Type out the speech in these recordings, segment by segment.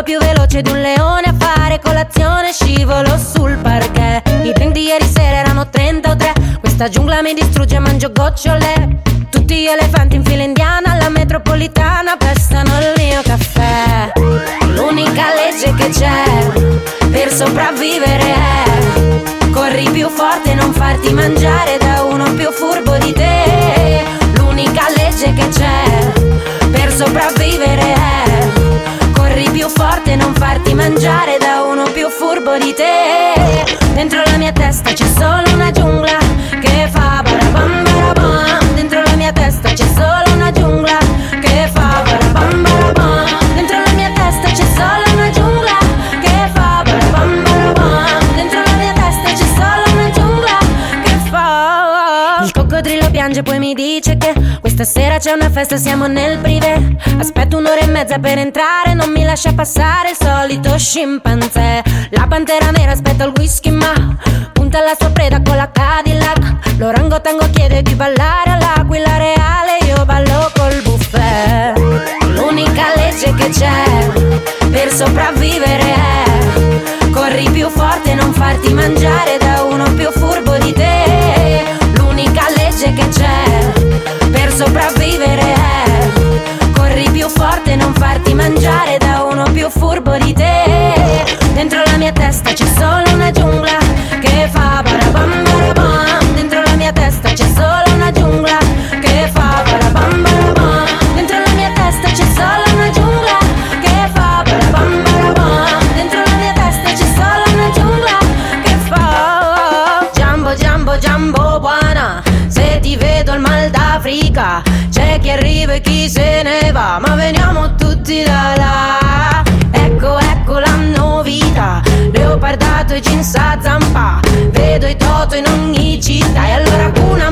più veloce di un leone a fare colazione, scivolo sul parquet. I drink di ieri sera erano 33. Questa giungla mi distrugge e mangio gocciole. Tutti gli elefanti in fila indiana alla metropolitana pestano il mio caffè. L'unica legge che c'è per sopravvivere è: corri più forte e non farti mangiare da uno più furbo di te. L'unica legge che c'è per sopravvivere è: corri più forte e non farti mangiare da uno più furbo di te. Dentro la mia testa c'è solo una giungla che fa barabam barabam. Dentro la mia testa c'è solo una giungla che fa barabam barabam. Dentro la mia testa c'è solo una giungla che fa barabam barabam. Dentro la mia testa c'è solo una giungla che fa. Il coccodrillo piange poi mi dice che questa sera c'è una festa, siamo nel privé. Aspetto un'ora e mezza per entrare, non mi lascia passare il solito scimpanzé. La pantera nera aspetta il whisky ma punta alla sua preda con la Cadillac. L'orangotango chiede di ballare all'Aquila Reale, io ballo col buffet. L'unica legge che c'è per sopravvivere è: corri più forte e non farti mangiare da uno più furbo di te. L'unica legge che c'è per sopravvivere è: corri più forte e non farti mangiare da uno più furbo di te. Dentro la mia testa c'è solo una giungla che fa barabam barabam. Dentro la mia testa c'è solo una giungla che fa barabam barabam. Dentro la mia testa c'è solo una giungla che fa barabam barabam. Dentro la mia testa c'è solo una giungla che fa Jumbo Jumbo Jumbo buona. Se ti vedo il mal d'Africa, c'è chi arriva e chi se ne va, ma veniamo tutti da là. Ecco, ecco la novità, leopardato e jeans a zampa. Vedo i toto in ogni città e allora Hakuna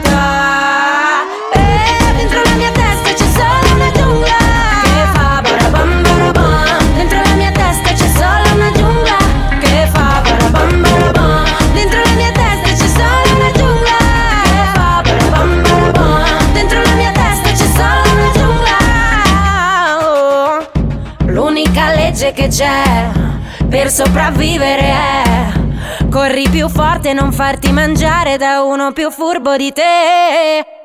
Matata. Dentro la mia testa c'è solo una giungla che fa barabam barabam. Dentro la mia testa c'è solo una giungla che fa barabam barabam. Dentro la mia testa c'è solo una giungla che fa barabam barabam. Dentro la mia testa c'è solo una giungla. L'unica legge che c'è per sopravvivere è: corri più forte e non farti mangiare da uno più furbo di te.